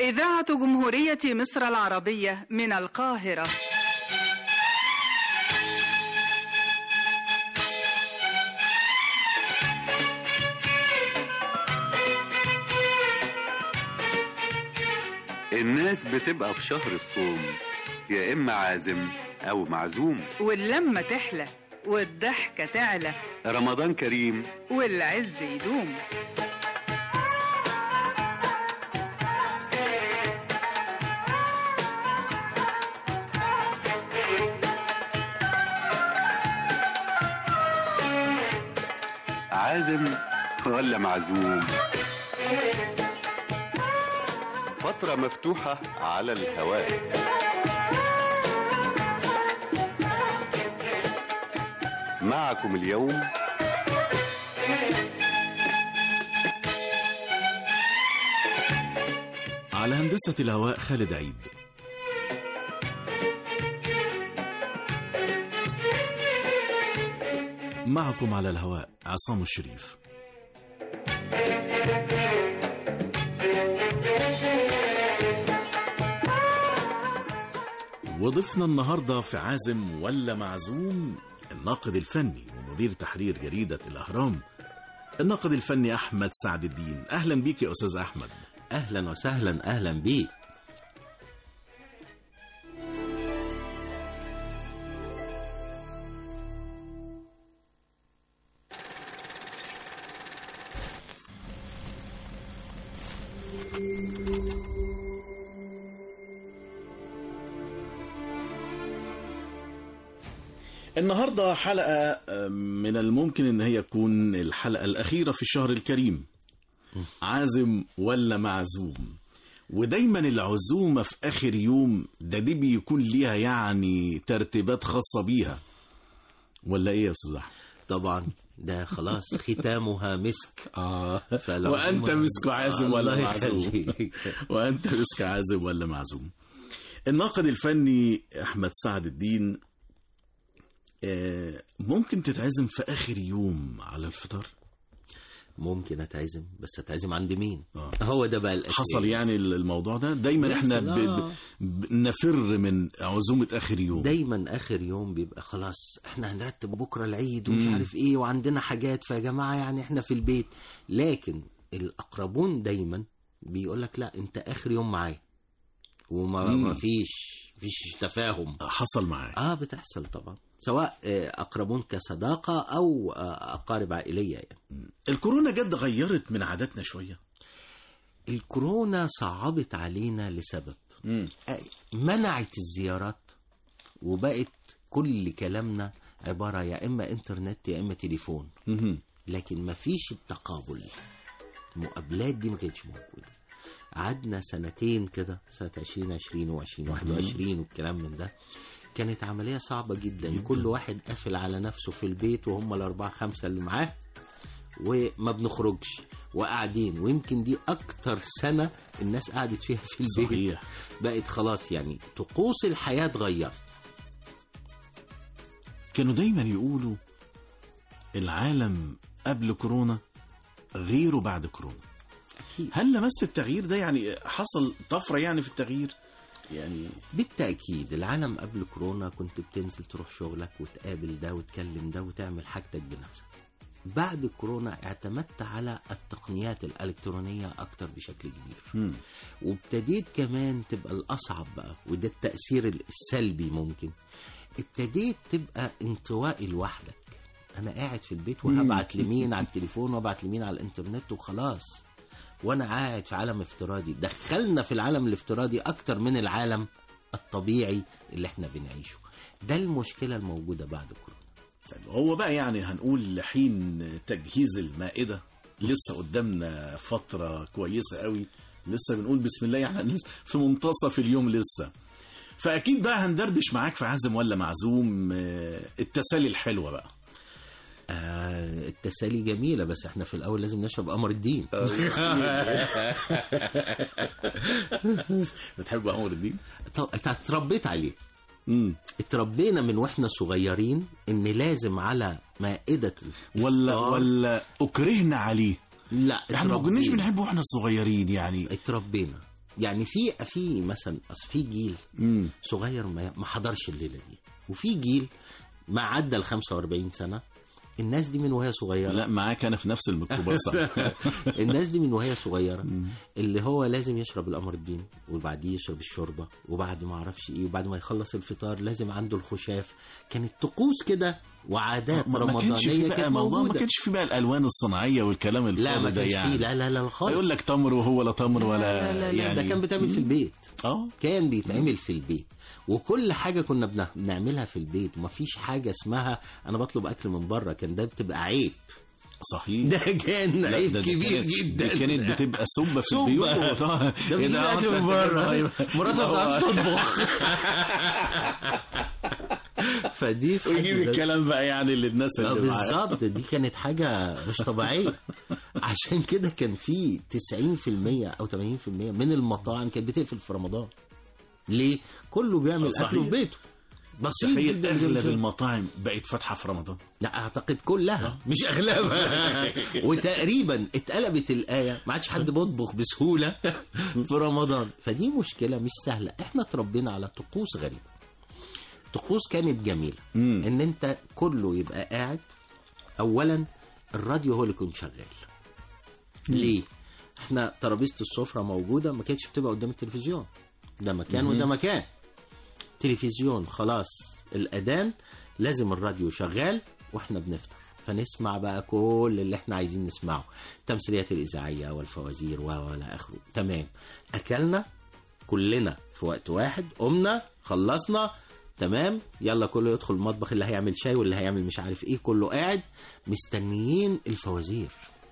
إذاعة جمهورية مصر العربية من القاهرة. الناس بتبقى في شهر الصوم يا إما عازم أو معزوم، واللمة تحلى والضحكة تعلى، رمضان كريم والعز يدوم. عازم ولا معزوم؟ فترة مفتوحة على الهواء. معكم اليوم على هندسة الهواء خالد عيد. معكم على الهواء عصام الشريف. وضيفنا النهاردة في عازم ولا معزوم الناقد الفني ومدير تحرير جريدة الأهرام، الناقد الفني أحمد سعد الدين. أهلا بيك يا أستاذ أحمد. أهلا وسهلا، أهلا بيك. النهاردة حلقة من الممكن ان هي تكون الحلقة الأخيرة في الشهر الكريم، عازم ولا معزوم. ودايما العزومة في آخر يوم دي بيكون ليها يعني ترتيبات خاصة بيها، ولا ايه يا أستاذ أحمد؟ طبعا ده خلاص ختامها مسك. وأنت مسك عازم ولا معزوم؟ وأنت مسك عازم ولا معزوم؟ الناقد الفني أحمد سعد الدين، ممكن تتعزم في آخر يوم على الفطار؟ ممكن أتعزم، بس أتعزم عند مين؟ هو ده بقى الأساس. حصل يعني الموضوع ده دايما احنا نفر من عزومة آخر يوم. دايما آخر يوم بيبقى خلاص احنا هنرتب بكرة العيد ومش عارف ايه وعندنا حاجات، فيا جماعة يعني احنا في البيت. لكن الأقربون دايما بيقولك لا انت آخر يوم معايا، وما فيش تفاهم. حصل معايا؟ بتحصل طبعا، سواء أقربون كصداقة أو أقارب عائلية يعني. الكورونا جد غيرت من عاداتنا شوية. الكورونا صعبت علينا لسبب منعت الزيارات، وبقت كل كلامنا عبارة يا إما إنترنت يا إما تليفون. لكن ما فيش التقابل، المقابلات دي ما كانتش موجودة. قعدنا سنتين كده، سنة 2020 و2021 والكلام من ده، كانت عملية صعبة جدا. كل واحد قافل على نفسه في البيت، وهم الأربعة خمسة اللي معاه، وما بنخرجش وقاعدين. ويمكن دي أكتر سنة الناس قعدت فيها في البيت. صحيح. بقت خلاص يعني طقوس الحياة اتغيرت. كانوا دايما يقولوا العالم قبل كورونا غيره بعد كورونا. أكيد. هل لمست التغيير ده؟ يعني حصل طفرة يعني في التغيير؟ يعني بالتأكيد العالم قبل كورونا كنت بتنزل تروح شغلك وتقابل ده وتكلم ده وتعمل حاجتك بنفسك. بعد كورونا اعتمدت على التقنيات الإلكترونية أكتر بشكل كبير. وابتديت كمان تبقى الأصعب بقى، وده التأثير السلبي ممكن. ابتديت تبقى انطوائي لوحدك، أنا قاعد في البيت وهبعت لمين على التليفون وابعت لمين على الإنترنت وخلاص، وانا قاعد في عالم افتراضي. دخلنا في العالم الافتراضي اكتر من العالم الطبيعي اللي احنا بنعيشه. ده المشكلة الموجودة بعد كورونا. هو بقى يعني هنقول لحين تجهيز المائدة لسه قدامنا فترة كويسة قوي، لسه بنقول بسم الله، يعني في منتصف اليوم لسه. فأكيد بقى هندردش معاك في عازم ولا معزوم، التسالي الحلوة بقى. التسالي جميلة، بس احنا في الأول لازم نشرب قمر الدين. بتحب قمر الدين؟ اتربيت عليه. اتربينا من واحنا صغيرين ان لازم على مائدة ولا اكرهنا عليه؟ لا، احنا ما كناش بنحبه واحنا صغيرين يعني. اتربينا يعني في مثلا اصل في جيل صغير ما حضرش الليله دي، وفي جيل ما عدى ال 45 سنه. الناس دي من وهي صغيره، لا معاك انا في نفس الميكروباص. الناس دي من وهي صغيره اللي هو لازم يشرب القمر الدين، وبعديه يشرب الشوربه، وبعد ما اعرفش ايه، وبعد ما يخلص الفطار لازم عنده الخشاف. كانت طقوس كده وعادات رمضانيه كانت موجوده. ما كانش في بقى الالوان الصناعيه والكلام الفاضي لا ما كانش يعني. فيه، لا خالص. يقول لك تمر وهو لا تمر ولا لا يعني. ده كان بيتعمل في البيت. كان بيتعمل في البيت، وكل حاجه كنا بنعملها في البيت، ومفيش حاجه اسمها انا بطلب اكل من بره. كان ده بتبقى عيب. صحيح، ده كان عيب كبير جدا. كانت بتبقى سبه في البيوت. ده بيجيب اكل من بره، مراته ما بتعرفش تطبخ. فدي ويجيب الكلام بقى يعني اللي الناس اللي بالظبط. دي كانت حاجه مش طبيعيه. عشان كده كان في 90% او 80% من المطاعم كانت بتقفل في رمضان. ليه؟ كله بيعمل اكله في بيته. بسيط جدا. اغلب المطاعم بقت فاتحه في رمضان. لا اعتقد كلها مش اغلبها. وتقريبا اتقلبت الايه، ما عادش حد بيطبخ بسهوله في رمضان. فدي مشكله مش سهله. احنا اتربينا على طقوس غريبه. طقوس كانت جميله. ان انت كله يبقى قاعد. اولا الراديو هو اللي كنت شغال. ليه؟ احنا ترابيزه السفره موجوده، ما كانتش بتبقى قدام التلفزيون. ده مكان وده مكان. تلفزيون خلاص الأذان، لازم الراديو شغال واحنا بنفطر، فنسمع بقى كل اللي احنا عايزين نسمعه، التمثيليات الإذاعية والفوازير ولا آخره. تمام، أكلنا كلنا في وقت واحد، قمنا خلصنا تمام، يلا كله يدخل المطبخ، اللي هيعمل شاي واللي هيعمل مش عارف ايه، كله قاعد مستنيين الفوازير.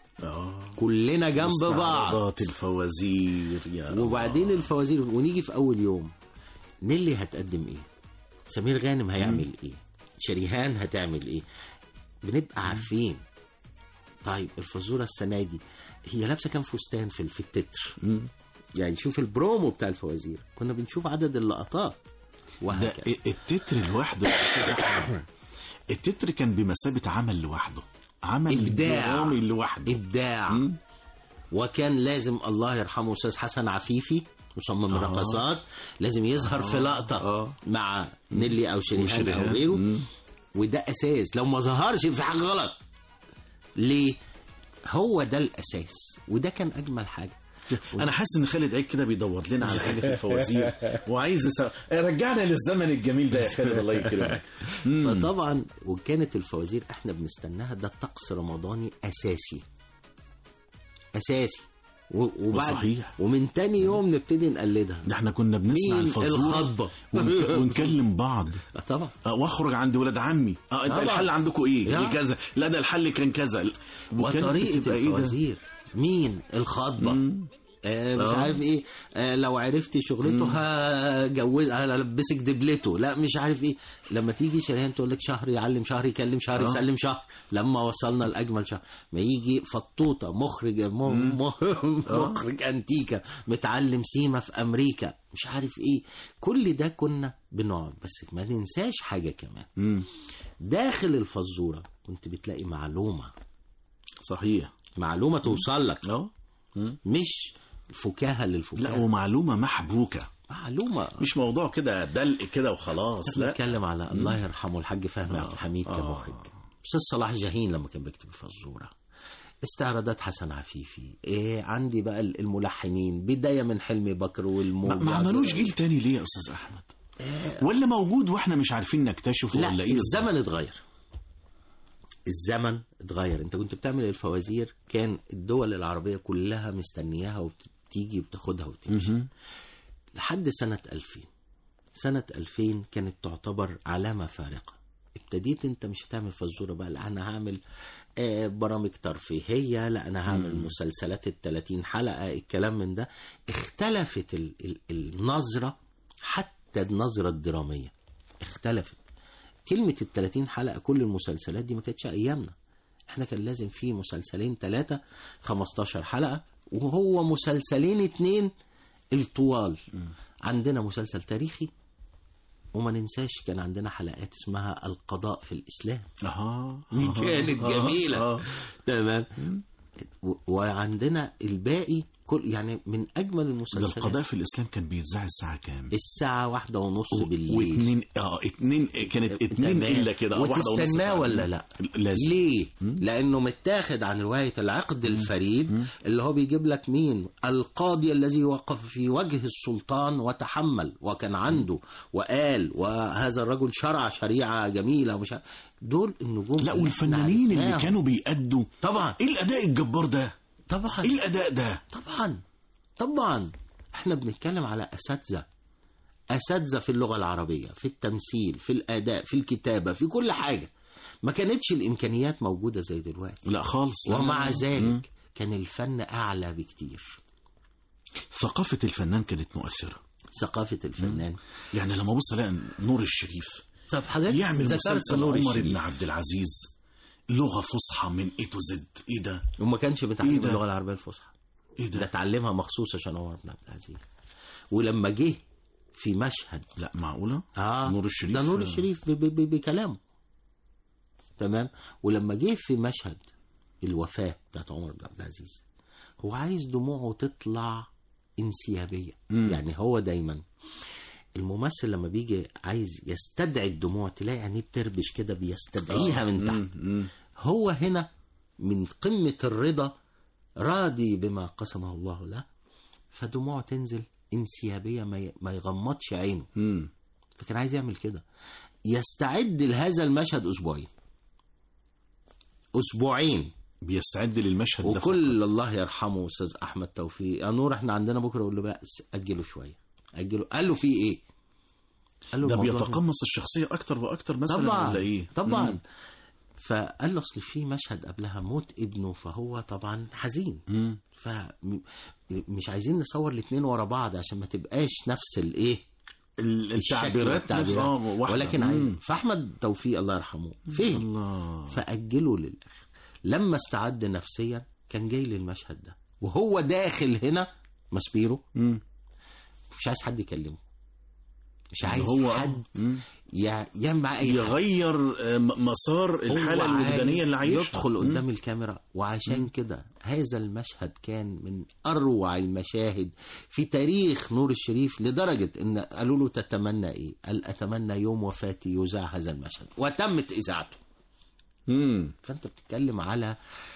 كلنا جنب بعض الفوازير وبعدين الفوازير. ونيجي في أول يوم، نيلي هتقدم ايه، سمير غانم هيعمل ايه، شريهان هتعمل ايه، بنبقى عارفين. طيب الفزوره السنه دي هي لابسه كام فستان في التتر. يعني شوف البرومو بتاع الفوازير، كنا بنشوف عدد اللقطات وهكذا. التتر لوحده يا استاذ احمد، التتر كان بمثابه عمل لوحده، عمل درامي لوحده، ابداع. وكان لازم الله يرحمه استاذ حسن عفيفي مصمم الرقصات لازم يظهر في لقطة مع نيلي أو شريهان أو غيره. وده أساس، لو ما ظهرش في حاجة غلط. ليه؟ هو ده الأساس، وده كان أجمل حاجة. أنا حاسس إن خالد عيد كده بيدور لنا على حاجة في الفوازير وعايز رجعنا للزمن الجميل ده يا خالد، الله يكرمك. فطبعا وكانت الفوازير احنا بنستناها، ده طقس رمضاني أساسي. وبعد صحيح. ومن تاني يوم نبتدي نقلدها. ده احنا كنا بنسمع الفزورة ونكلم بعض. طبعا. واخرج عند ولاد عمي، انت الحل عندكم ايه كذا، لا ده الحل كان كذا. وطريقة الفوازير مين الخطبة مش عارف ايه، لو عرفتي شغلته هلبسك دبلته، لا مش عارف ايه. لما تيجي شريهان تقول لك شهر يعلم شهر، يكلم شهر، يسلم شهر. لما وصلنا لأجمل شهر، ما يجي فطوطة مخرج أنتيكا متعلم سيما في أمريكا، مش عارف ايه. كل ده كنا بنقعد. بس ما ننساش حاجة كمان، داخل الفزورة كنت بتلاقي معلومة. صحيح، معلومة توصل لك، مش فكاهة للفكاهة، لا ومعلومة محبوكة، معلومة مش موضوع كده دلق كده وخلاص. لا نتكلم على الله يرحمه الحاج فهمي عبد الحميد كمخرج، أستاذ صلاح جاهين لما كان بيكتب الفزورة، استعراضات حسن عفيفي، عندي بقى الملحنين بداية من حلمي بكر والموجة. ما عملوش جيل تاني ليه يا أستاذ أحمد؟ ولا موجود وإحنا مش عارفين نكتشفه ولا إيه؟ الزمن اتغير. الزمن اتغير. انت كنت بتعمل الفوازير، كان الدول العربية كلها مستنياها وبتيجي وبتاخدها وتمشي لحد سنة 2000. سنة 2000 كانت تعتبر علامة فارقة. ابتديت انت مش هتعمل فزورة بقى، لا انا هعمل برامج ترفيهية، لا انا هعمل مسلسلات 30 حلقة، الكلام من ده. اختلفت النظرة، حتى النظرة الدرامية اختلفت. كلمة 30 حلقة كل المسلسلات دي ما كانتش أيامنا. احنا كان لازم فيه مسلسلين 3 15 حلقة، وهو مسلسلين 2 الطوال. عندنا مسلسل تاريخي، وما ننساش كان عندنا حلقات اسمها القضاء في الإسلام. دي كانت جميلة. تمام. وعندنا الباقي يعني من اجمل ده المسلسلات. القضاء في الإسلام كان بيتذاع الساعة كام؟ الساعة 1:30 بالليل. اتنين كانت 2 إلا كده، أو 1:30. وتستناه ولا لا؟ لازم. ليه؟ لأنه متاخد عن رواية العقد الفريد، اللي هو بيجيب لك مين؟ القاضي الذي وقف في وجه السلطان وتحمل وكان عنده وقال، وهذا الرجل شرع شريعة جميلة ومش دول النجوم. لا، والفنانين اللي عرفناهم. كانوا بيأدوا طبعا. ايه الأداء الجبار ده؟ طبعا. ايه الأداء ده؟ طبعا احنا بنتكلم على أساتذة في اللغة العربية، في التمثيل، في الأداء، في الكتابة، في كل حاجة. ما كانتش الإمكانيات موجودة زي دلوقتي. لا خالص. ومع ذلك كان الفن أعلى بكتير. ثقافة الفنان كانت مؤثرة. ثقافة الفنان. يعني لما بص الاقي نور الشريف طب حضرتك يعمل ذكرت مسلسل نور عمر الشريف. بن عبد العزيز، لغة فصحى من A to Z. ايه ده؟ وما كانش بتعلم إيه ده؟ اللغة العربية الفصحى. ايه ده ده؟ اتعلمها مخصوص عشان عمر بن عبد العزيز. ولما جه في مشهد لا معقولة؟ نور نور الشريف. ده نور الشريف بكلامه. تمام. ولما جه في مشهد الوفاة بتاعت عمر بن عبد العزيز، هو عايز دموعه تطلع انسيابية. يعني هو دايما الممثل لما بيجي عايز يستدعي الدموع، تلاقي عينيه بتربش كده، بيستدعيها من تحت. هو هنا من قمة الرضا، راضي بما قسمه الله له، فدموعه تنزل انسيابية، ما يغمضش عينه. فكان عايز يعمل كده، يستعد لهذا المشهد أسبوعين بيستعد للمشهد ده. وكل الله يرحمه أستاذ أحمد توفيق، يا نور احنا عندنا بكرة، يقول له بقى أجله شوية، أجله. قال له في إيه؟ قال له ده الموضوع بيتقمص الشخصية أكتر وأكتر مثلا ولا إيه؟ طبعا. فقال له أصل في مشهد قبلها موت ابنه، فهو طبعا حزين. فمش عايزين نصور الاثنين ورا بعض عشان ما تبقاش نفس الإيه، التعبيرات ولكن عايز. فأحمد توفيق الله يرحمه فهم، فأجله للآخر. لما استعد نفسيا كان جاي للمشهد ده، وهو داخل هنا ماسبيرو مش عايز حد يكلمه، مش عايز حد يعمل معاه اي يغير مسار الحالة الوجدانية اللي عايشها، يدخل قدام الكاميرا. وعشان كده هذا المشهد كان من أروع المشاهد في تاريخ نور الشريف، لدرجة إن قالوا له تتمنى إيه؟ قال أتمنى يوم وفاتي يذاع هذا المشهد، وتمت إذاعته. فأنت بتتكلم على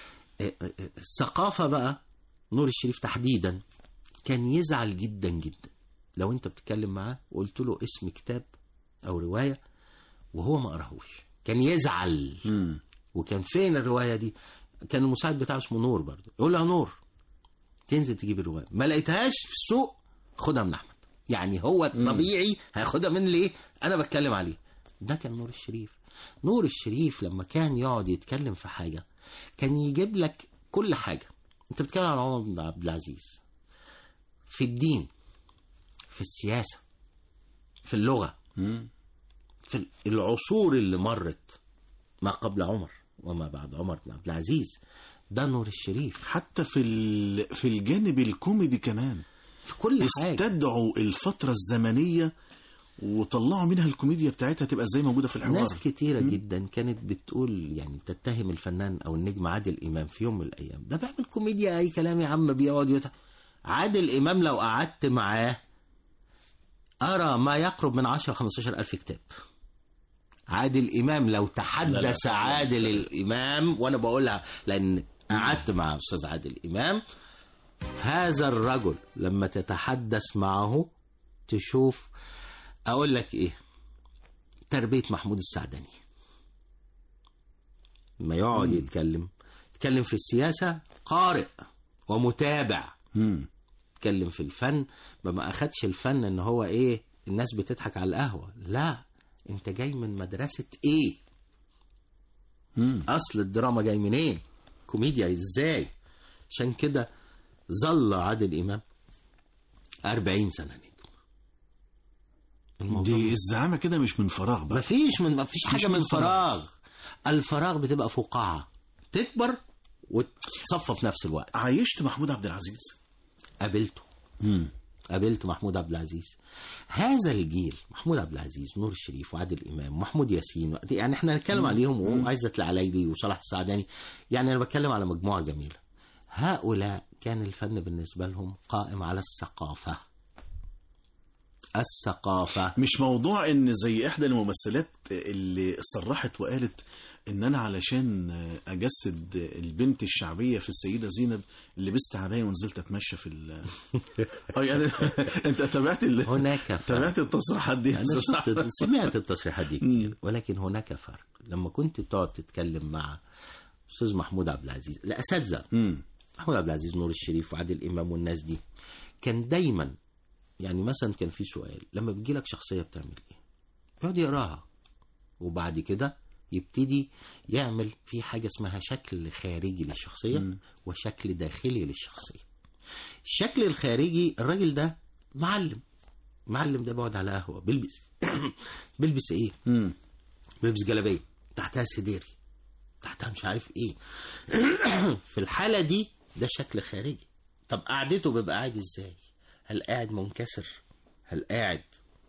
الثقافة بقى. نور الشريف تحديدا كان يزعل جدا جدا لو انت بتتكلم معاه وقلت له اسم كتاب او رواية وهو ما قراهوش، كان يزعل. وكان فين الرواية دي؟ كان المساعد بتاعه اسمه نور برضه، يقول له نور تنزل تجيب الرواية، ما لقيتهاش في السوق خدها من احمد. يعني هو طبيعي هياخدها من ليه انا بتكلم عليه. ده كان نور الشريف. نور الشريف لما كان يقعد يتكلم في حاجة كان يجيب لك كل حاجة. انت بتتكلم عن عمر بن عبد العزيز، في الدين، في السياسة، في اللغة، في العصور اللي مرت ما قبل عمر وما بعد عمر بن عبد العزيز. ده نور الشريف. حتى في الجانب الكوميدي كمان، في كل حاجة استدعوا الفترة الزمنية وطلعوا منها الكوميديا بتاعتها تبقى ازاي موجودة في الحوار. ناس كتيرة جدا كانت بتقول، يعني تتهم الفنان او النجم عادل امام في يوم من الايام، ده بيعمل كوميديا اي كلام يا عم، بيقعد عادل امام لو قعدت معاه أرى ما يقرب من 10-15 ألف كتاب. عادل إمام لو تحدث عادل الإمام، وأنا بقولها لأن قعدت مع أستاذ عادل إمام، هذا الرجل لما تتحدث معه تشوف، أقول لك إيه، تربية محمود السعدني. ما يقعد يتكلم في السياسة قارئ ومتابع، يتكلم في الفن ما أخدش الفن إن هو إيه الناس بتضحك على القهوة، لا، أنت جاي من مدرسة إيه؟ أصل الدراما جاي من إيه؟ كوميديا إزاي؟ عشان كده ظل عادل إمام 40 سنة نجم. دي الزعامة كده مش من فراغ بقى. مفيش حاجة من فراغ. الفراغ بتبقى فقاعة تكبر وتصفى في نفس الوقت. عايشت محمود عبد العزيز؟ قابلت محمود عبد العزيز. هذا الجيل، محمود عبد العزيز، نور الشريف، وعادل إمام، ومحمود ياسين، يعني احنا نتكلم عليهم، وعزت العلايلي وصلاح السعداني، يعني انا بتكلم على مجموعة جميلة. هؤلاء كان الفن بالنسبة لهم قائم على الثقافة. الثقافة مش موضوع ان زي احدى الممثلات اللي صرحت وقالت ان انا علشان اجسد البنت الشعبيه في السيده زينب لبست عبايه ونزلت اتمشى في يعني انت تابعت هناك فرق. تابعت التصريحات دي؟ أنا سمعت التصريحات دي كتير، ولكن هناك فرق. لما كنت تقعد تتكلم مع استاذ محمود عبد العزيز، الاساتذه محمود عبد العزيز، نور الشريف، وعادل امام والناس دي، كان دايما يعني مثلا كان في سؤال لما بيجي لك شخصيه بتعمل ايه، يقعد يقراها وبعد كده يبتدي يعمل في حاجه اسمها شكل خارجي للشخصيه وشكل داخلي للشخصيه. الشكل الخارجي، الراجل ده معلم ده بيقعد على قهوه بيلبس ايه؟ بيلبس جلابيه تحتها سديري تحتها مش عارف ايه. في الحاله دي ده شكل خارجي. طب قعدته بيبقى قاعد ازاي؟ هل قاعد منكسر؟ هل قاعد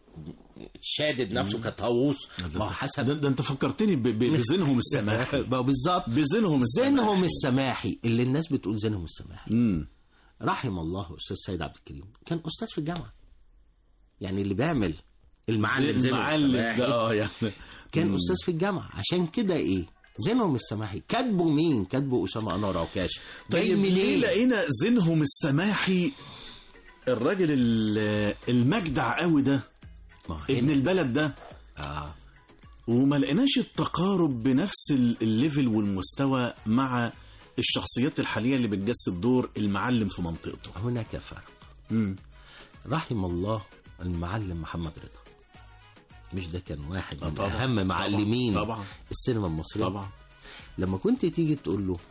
شادد نفسه كطاووس؟ ما حسب. ده انت فكرتني بزينهم السماحي. بالظبط، زينهم السماحي اللي الناس بتقول زينهم السماحي. رحم الله استاذ سيد عبد الكريم، كان استاذ في الجامعه، يعني اللي بيعمل المعلم زينهم السماحي يعني كان استاذ في الجامعه. عشان كده ايه زينهم السماحي كاتبه مين؟ كاتبه اسامه انور عكاشه. طيب ليه لقينا زينهم السماحي الراجل المجدع قوي ده ابن البلد ده وما لقيناش التقارب بنفس الليفل والمستوى مع الشخصيات الحالية اللي بتجسد دور المعلم في منطقته؟ هناك فرق. رحم الله المعلم محمد رضا، مش ده كان واحد من أهم معلمين طبعا السينما المصرية طبعا. لما كنت تيجي تقول له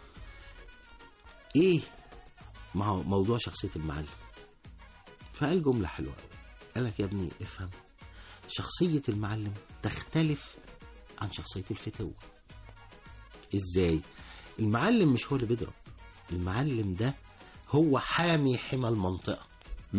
ايه مع موضوع شخصية المعلم، فقال جملة حلوة قوي، قال لك يا ابني افهم، شخصية المعلم تختلف عن شخصية الفتوة. ازاي؟ المعلم مش هو اللي بيضرب، المعلم ده هو حامي حمى المنطقة.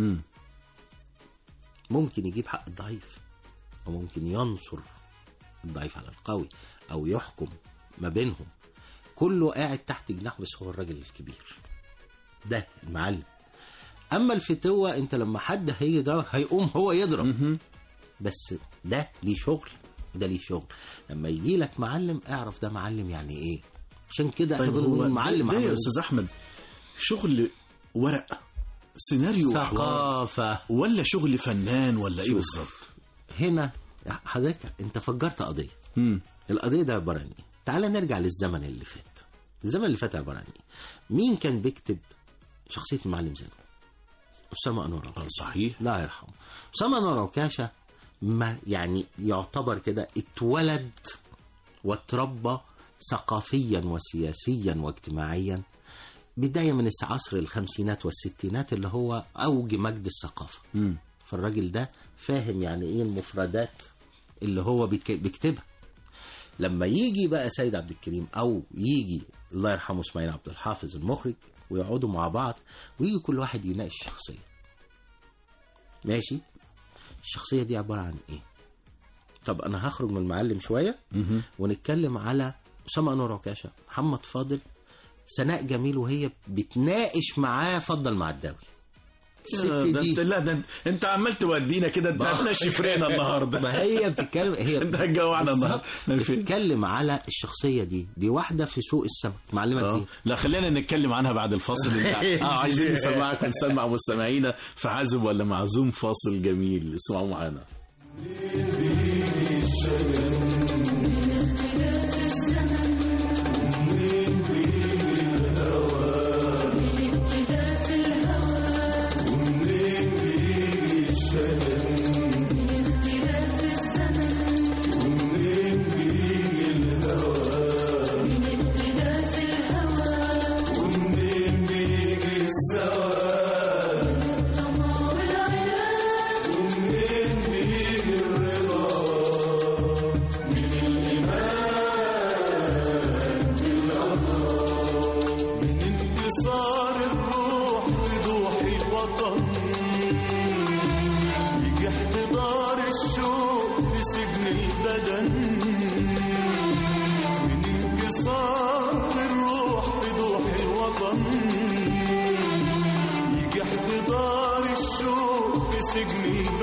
ممكن يجيب حق الضعيف، وممكن ينصر الضعيف على القوي، او يحكم ما بينهم، كله قاعد تحت جناحه، بس هو الراجل الكبير ده المعلم. اما الفتوة انت لما حد هيجي يضربك هيقوم هو يضرب، بس ده ليه شغل، ده ليه شغل. لما يجي لك معلم اعرف ده معلم يعني ايه. عشان كده احنا بنقول معلم يا استاذ احمد شغل ورق سيناريو ثقافة ولا شغل فنان ولا ايه بالظبط؟ هنا حضرتك انت فجرت قضية. القضية ده عبارة عن ايه؟ تعال نرجع للزمن اللي فات. الزمن اللي فات عبارة عن ايه؟ مين كان بيكتب شخصية المعلم زينب؟ أسامة أنور عكاشة. صحيح، لا يرحمه. أسامة أنور عكاشة ما يعني يعتبر كده اتولد واتربى ثقافيا وسياسيا واجتماعيا بداية من عصر الخمسينات والستينات اللي هو أوج مجد الثقافة. فالراجل ده فاهم يعني إيه المفردات اللي هو بيكتبها. لما يجي بقى سيد عبد الكريم أو يجي الله يرحمه اسماعيل عبد الحافظ المخرج ويقعدوا مع بعض ويجي كل واحد يناقش الشخصية. ماشي، الشخصية دي عبارة عن إيه؟ طب أنا هخرج من المعلم شوية ونتكلم على أسامة أنور عكاشة، محمد فاضل، سناء جميل وهي بتناقش معاه فضل معداوي. لا ده انت عمال تودينا كده، انت هتنشف رينا النهارده. ما هي بتتكلم، هي انت هتجوعنا النهارده. بتتكلم على الشخصيه دي واحده في سوق السمك، معلمه كبير. لا خلينا نتكلم عنها بعد الفاصل. انت عايزين نسمعك ونسمع مستمعينا في عازم ولا معزوم. فاصل جميل اسمعوا معانا.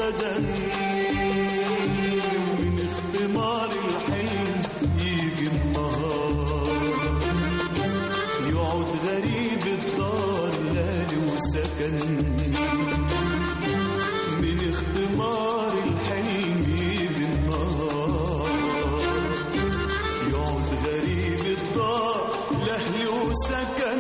الشجن من اختمار الحلم يجي النهار يقعد غريب الدار لالي وسكن من اختمار الحلم يجي النهار يقعد غريب الدار لأهلي وسكن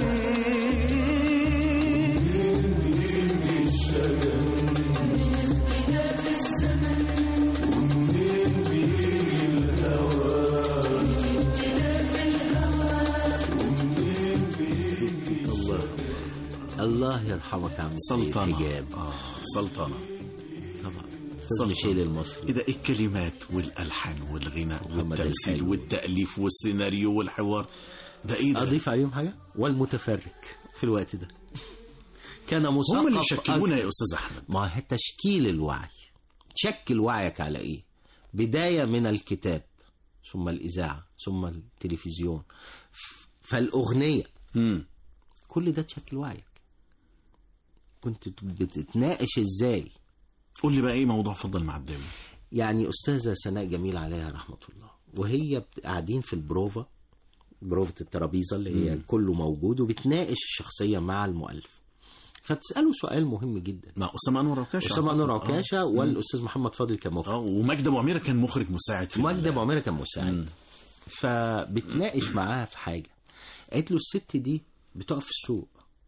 الله يرحمك عم سلطنة. حجاب. سلطنة طبعا سلطنة. ميشيل المصري. إذا الكلمات والألحان والغناء محمد والتمثيل الحلو. والتأليف والسيناريو والحوار ده إيه ده؟ أضيف عليهم حاجة، والمتفرج في الوقت ده كان مثقف. هم اللي يشكلونا أكتر. يا أستاذ أحمد. ما هي تشكيل الوعي. تشكل وعيك على إيه؟ بداية من الكتاب، ثم الإذاعة، ثم التلفزيون، فالأغنية. كل ده تشكل وعيك. كنت بتتناقش إزاي. قول لي بقى إيه موضوع فضل معداوي؟ يعني أستاذة سناء جميل عليها رحمة الله، وهي قاعدين في البروفة، بروفة الترابيزة اللي هي كله موجود، وبتناقش الشخصية مع المؤلف، فبتسأله سؤال مهم جدا. مع أسامة أنور عكاشة. أسامة أنور عكاشة والأستاذ محمد فاضل كمخرج. ومجدي أبو عميرة كان مخرج مساعد في مجدي أبو عميرة كان مساعد. فبتناقش معاها في حاجة، قالت له الست دي بتقف في السوق،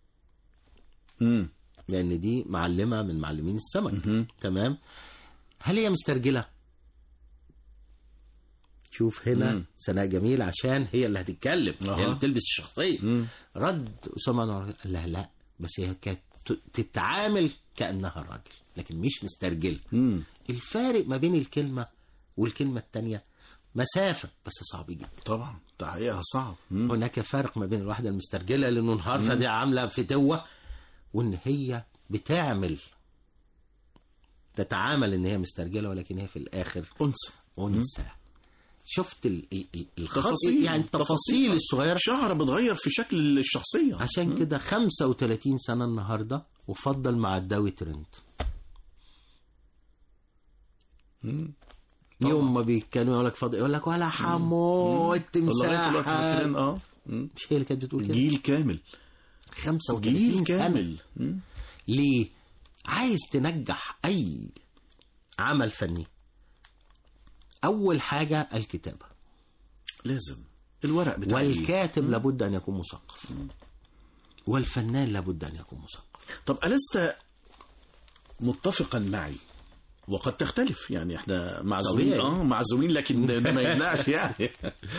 لأن دي معلمة من معلمين السمك. تمام. هل هي مسترجلة؟ شوف هنا سناء جميل عشان هي اللي هتتكلم، هي اللي بتلبس الشخصية. رد أسامة أنور قال لها لا، بس هي كانت تتعامل كأنها راجل لكن مش مسترجلة. الفارق ما بين الكلمة والكلمة التانية مسافة، بس صعب جدا. طبعا تحقيقها صعب. هناك فرق ما بين الواحدة المسترجلة اللي نهار فدي عاملة فتوة، وإن هي بتعمل تتعامل إن هي مسترجلة، ولكن هي في الآخر أنثى. شفت التفاصيل، يعني التفاصيل الصغيرة. شعر بتغير في شكل الشخصية. عشان كده 35 سنة النهاردة وفضل معداوي ترند. يوم ما بيتكلموا يقول لك فاضل، يقول لك ولا حمو التمساح. مش هي اللي كانت بتقول كده؟ جيل كامل. 35 سنة. ليه؟ عايز تنجح أي عمل فني، أول حاجة الكتابة لازم، الورق بتاع والكاتب لابد أن يكون مثقف، والفنان لابد أن يكون مثقف. طب ألست متفقا معي؟ وقد تختلف، يعني احنا معزومين معزومين، لكن ما يمنعش يعني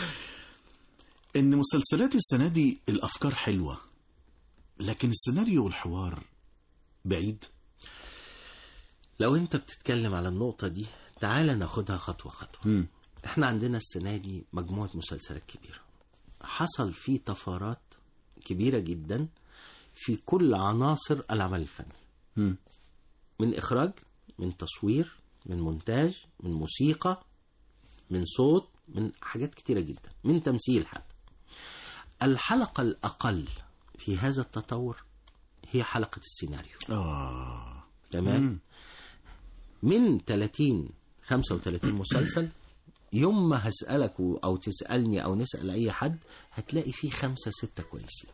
ان مسلسلات السنة دي الافكار حلوة، لكن السيناريو والحوار بعيد. لو انت بتتكلم على النقطة دي تعال ناخدها خطوة خطوة. احنا عندنا السنة دي مجموعة مسلسلات كبيرة، حصل فيه طفرات كبيرة جدا في كل عناصر العمل الفني. من إخراج، من تصوير، من مونتاج، من موسيقى، من صوت، من حاجات كتيرة جدا، من تمثيل حتى. الحلقة الأقل في هذا التطور هي حلقة السيناريو. تمام. من 35 مسلسل، يوم ما هسألك أو تسألني أو نسأل أي حد هتلاقي فيه 5-6 كويسين.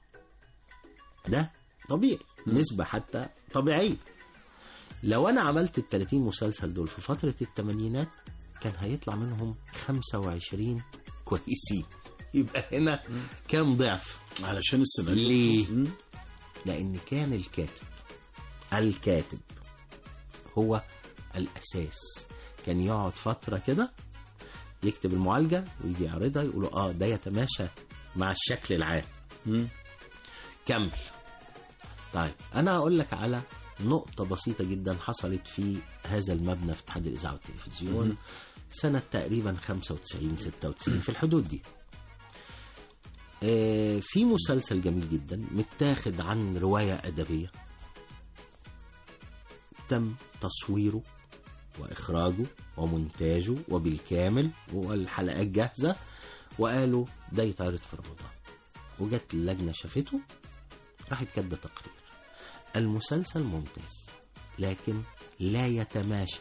ده طبيعي، نسبة حتى طبيعية. لو أنا عملت 30 مسلسل دول في فترة الثمانينات كان هيطلع منهم 25 كويسين. يبقى هنا كام ضعف علشان السيناريو. ليه؟ لأن كان الكاتب هو الأساس. كان يقعد فترة كده يكتب المعالجة ويجي يعرضها، يقولوا ده يتماشى مع الشكل العام. كمل. طيب أنا هقول لك على نقطة بسيطة جدا حصلت في هذا المبنى في اتحاد الإذاعة والتلفزيون سنة تقريبا 95-96 في الحدود دي. في مسلسل جميل جدا متاخد عن رواية أدبية، تم تصويره وإخراجه ومونتاجه وبالكامل والحلقات جاهزة، وقالوا ده يتعرض في رمضان. وجت اللجنة شافته، راحت كاتبة تقرير. المسلسل ممتاز، لكن لا يتماشى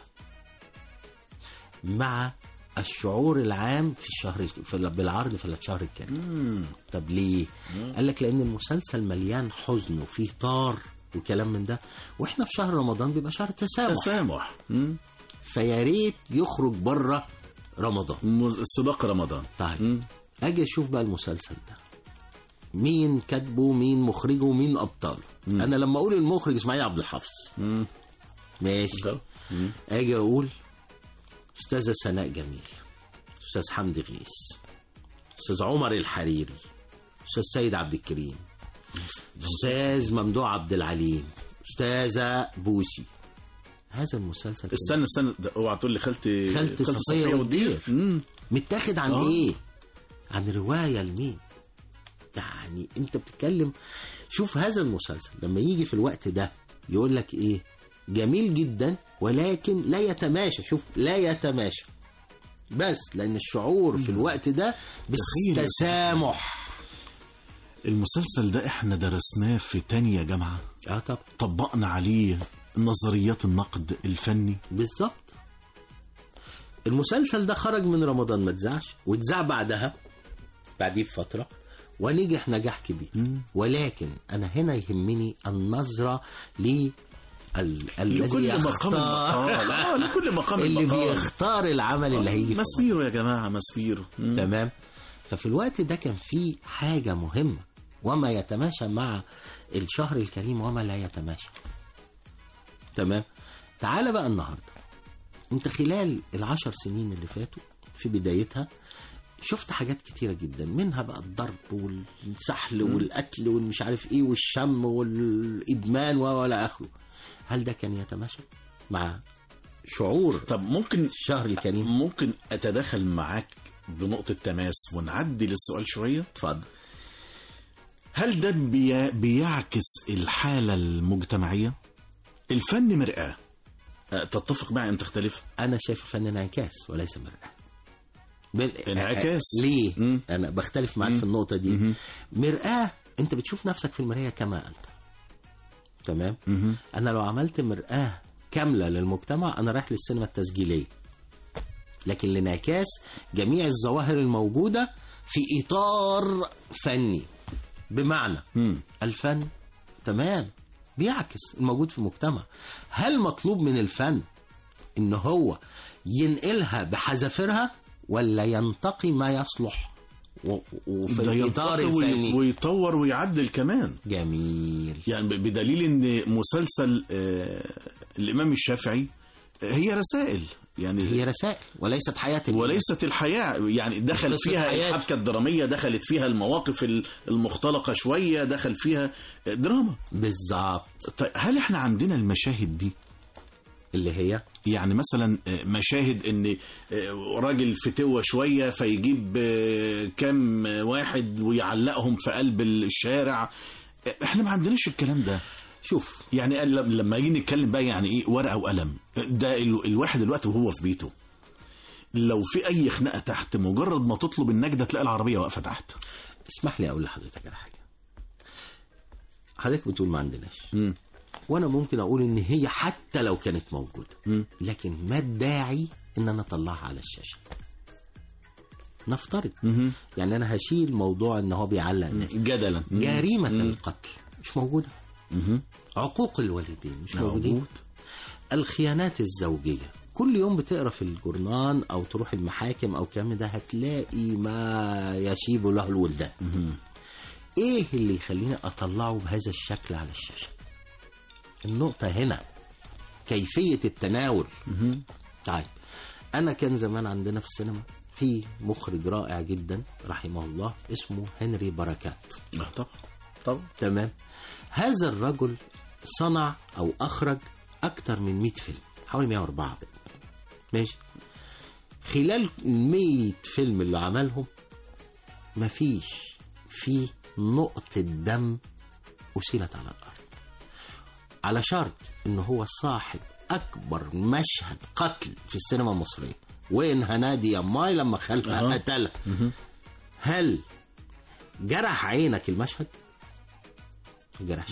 مع الشعور العام في الشهر بالعرض في الشهر الكريم. طب ليه؟ قال لك لأن المسلسل مليان حزن وفيه طار وكلام من ده، واحنا في شهر رمضان بيبقى شهر تسامح. فيا ريت يخرج بره رمضان، سباق رمضان. طيب اجي اشوف بقى المسلسل ده مين كاتبه، مين مخرجه، مين ابطاله. انا لما اقول المخرج اسماعيل عبد الحافظ ماشي، اجي اقول استاذه سناء جميل، استاذ حمدي غيث، استاذ عمر الحريري، استاذ سيد عبد الكريم، استاذ ممدوح عبد العليم، استاذه بوسي. هذا المسلسل استنى اوعى تقول لي خالتي صفيه والدير متاخد عن ايه؟ عن روايه لمين؟ يعني انت بتتكلم. شوف هذا المسلسل لما يجي في الوقت ده يقول لك ايه؟ جميل جدا ولكن لا يتماشى. شوف لا يتماشى بس لان الشعور في الوقت ده بالتسامح. المسلسل ده احنا درسناه في تانية جامعة. طب طبقنا عليه نظريات النقد الفني بالظبط. المسلسل ده خرج من رمضان ما اتذاعش، واتذاع بعديه بفترة ونجح نجاح كبير. ولكن أنا هنا يهمني النظرة الذي يختار لكل مقام اللي بيختار العمل اللي هيجي مسبيرو يا جماعة مسبيرو. تمام. ففي الوقت ده كان في حاجة مهمة، وما يتماشى مع الشهر الكريم وما لا يتماشى. تمام. تعال بقى النهاردة، انت خلال 10 سنين اللي فاتوا في بدايتها شفت حاجات كتيرة جدا، منها بقى الضرب والسحل والقتل والمش عارف ايه والشم والإدمان ولا آخره. هل ده كان يتماشى مع شعور طب ممكن الشهر الكريم؟ ممكن أتدخل معاك بنقطة تماس ونعدي للسؤال شوية؟ اتفضل. هل ده بيعكس الحالة المجتمعية؟ الفن مرآة. تتفق معي أم تختلف؟ أنا شايف الفن انعكاس وليس مرآة. انعكاس. ليه؟ أنا بختلف معاك في النقطة دي. مرآة أنت بتشوف نفسك في المراية كما أنت. تمام؟ أنا لو عملت مرآة كاملة للمجتمع أنا رايح للسينما التسجيلية. لكن الانعكاس جميع الظواهر الموجودة في إطار فني، بمعنى الفن تمام بيعكس الموجود في المجتمع. هل مطلوب من الفن إن هو ينقلها بحذافيرها ولا ينتقي ما يصلح وفي الإطار الفني ويطور ويعدل كمان؟ جميل. يعني بدليل ان مسلسل الإمام الشافعي هي رسائل، يعني هي رسائل وليست حياة وليست الحياة. يعني دخل فيها الحبكة الدرامية، دخلت فيها المواقف المختلقة شوية، دخل فيها دراما. بالظبط. طيب هل احنا عندنا المشاهد دي اللي هي يعني مثلا مشاهد ان راجل فتوة شوية فيجيب كم واحد ويعلقهم في قلب الشارع؟ احنا ما عندناش الكلام ده. شوف يعني لما يجي نتكلم بقى يعني ايه ورقة وقلم، ده الواحد دلوقتي وهو في بيته لو في اي خناقة تحت مجرد ما تطلب النجدة تلاقي العربية واقفة تحت. اسمح لي اقول لحضرتك على حاجة. حضرتك بتقول ما عندناش، وانا ممكن اقول ان هي حتى لو كانت موجودة لكن ما الداعي ان انا اطلعها على الشاشة؟ نفترض يعني انا هشيل موضوع ان هو بيعلق الناس جدلا. جريمة القتل مش موجودة. عقوق الوالدين مش موجودين. الخيانات الزوجية كل يوم بتقرأ في الجورنان أو تروح المحاكم أو كام ده هتلاقي ما يشيب له الولدان. إيه اللي يخليني أطلعه بهذا الشكل على الشاشة؟ النقطة هنا كيفية التناول. طيب أنا كان زمان عندنا في السينما في مخرج رائع جدا رحمه الله اسمه هنري بركات. طبعا. تمام. هذا الرجل صنع أو أخرج أكتر من 100 فيلم، حوالي 104 ماشي. خلال 100 فيلم اللي عملهم مفيش فيه نقطة دم أسيلت على الأرض، على شرط إنه هو صاحب أكبر مشهد قتل في السينما المصرية، وين هنادي يا ماي لما خلقها قتلها. هل جرح عينك المشهد؟ جرح شيء.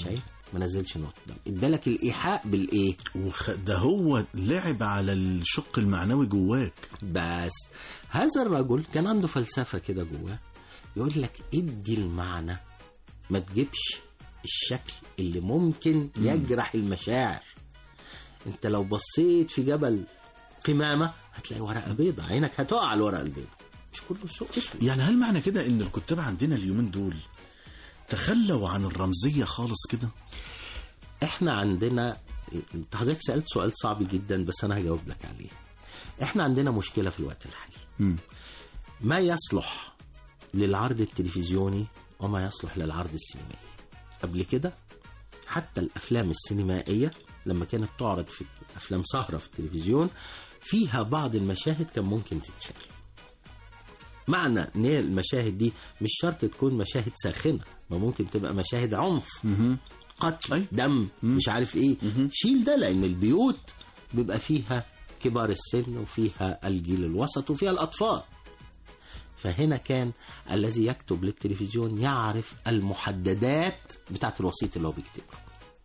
ما نزلش نوت دم، ادالك الايحاء بالايه. ده هو لعب على الشق المعنوي جواك. بس هذا الرجل كان عنده فلسفة كده جواه، يقول لك ادي المعنى، ما تجيبش الشكل اللي ممكن يجرح المشاعر. انت لو بصيت في جبل قمامة هتلاقي ورقة بيضة، عينك هتقع على الورقة البيضة، مش كله سوء اسود. يعني هل معنى كده ان الكتاب عندنا اليومين دول تخلوا عن الرمزية خالص كده؟ احنا عندنا، انت حضرتك سألت سؤال صعب جدا بس انا هجاوب لك عليه. احنا عندنا مشكلة في الوقت الحالي. ما يصلح للعرض التلفزيوني وما يصلح للعرض السينمائي. قبل كده حتى الافلام السينمائية لما كانت تعرض في افلام سهرة في التلفزيون فيها بعض المشاهد كان ممكن تتشال. معنى ان المشاهد دي مش شرط تكون مشاهد ساخنة، ما ممكن تبقى مشاهد عنف، قتل، دم، مش عارف ايه. شيل ده، لان البيوت بيبقى فيها كبار السن وفيها الجيل الوسط وفيها الاطفال. فهنا كان الذي يكتب للتلفزيون يعرف المحددات بتاعت الوسيط اللي هو بيكتبه.